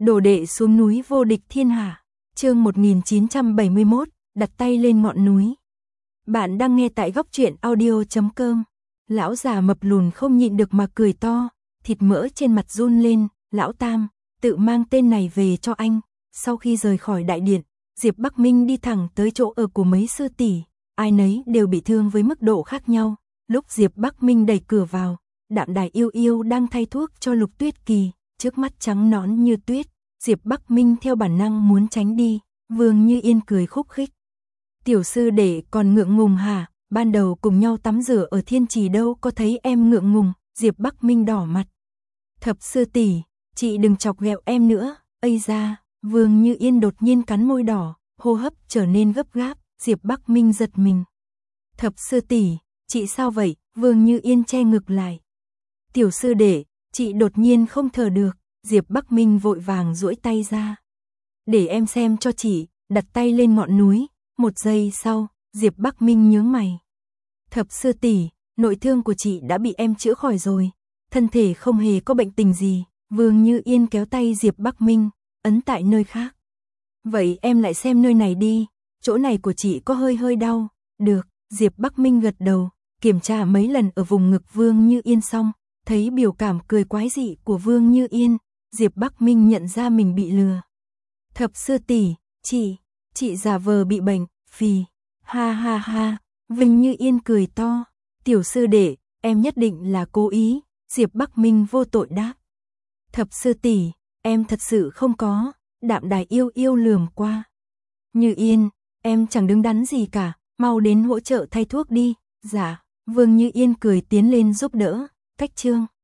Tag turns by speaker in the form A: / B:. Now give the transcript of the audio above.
A: Đồ đệ xuống núi vô địch thiên hạ. Chương 1971, đặt tay lên ngọn núi. Bạn đang nghe tại góc truyện audio.com. Lão già mập lùn không nhịn được mà cười to, thịt mỡ trên mặt run lên. Lão Tam, tự mang tên này về cho anh. Sau khi rời khỏi đại điện, Diệp Bắc Minh đi thẳng tới chỗ ở của mấy sư tỷ, ai nấy đều bị thương với mức độ khác nhau. Lúc Diệp Bắc Minh đẩy cửa vào, Đạm Đài yêu yêu đang thay thuốc cho Lục Tuyết Kỳ, trước mắt trắng nõn như tuyết. Diệp Bắc Minh theo bản năng muốn tránh đi, Vương Như Yên cười khúc khích. Tiểu sư đệ còn ngượng ngùng hả? Ban đầu cùng nhau tắm rửa ở Thiên Trì đâu có thấy em ngượng ngùng. Diệp Bắc Minh đỏ mặt. Thập sư tỷ, chị đừng chọc ghẹo em nữa. Ây da, Vương Như Yên đột nhiên cắn môi đỏ, hô hấp trở nên gấp gáp. Diệp Bắc Minh giật mình. Thập sư tỷ, chị sao vậy? Vương Như Yên che ngực lại. Tiểu sư đệ, chị đột nhiên không thở được. Diệp Bắc Minh vội vàng duỗi tay ra. Để em xem cho chị, đặt tay lên ngọn núi. Một giây sau, Diệp Bắc Minh nhướng mày. Thập sư tỷ, nội thương của chị đã bị em chữa khỏi rồi. Thân thể không hề có bệnh tình gì. Vương Như Yên kéo tay Diệp Bắc Minh, ấn tại nơi khác. Vậy em lại xem nơi này đi, chỗ này của chị có hơi đau. Được, Diệp Bắc Minh gật đầu, kiểm tra mấy lần ở vùng ngực Vương Như Yên xong, thấy biểu cảm cười quái dị của Vương Như Yên, Diệp Bắc Minh nhận ra mình bị lừa. Thập sư tỷ, chị giả vờ bị bệnh, phì, ha ha ha, Vương Như Yên cười to, tiểu sư đệ, em nhất định là cố ý. Diệp Bắc Minh vô tội đáp. Thập sư tỷ, em thật sự không có. Đạm Đài yêu yêu lườm qua. Như Yên, em chẳng đứng đắn gì cả, mau đến hỗ trợ thay thuốc đi. Dạ, Vương Như Yên cười tiến lên giúp đỡ. Cách chương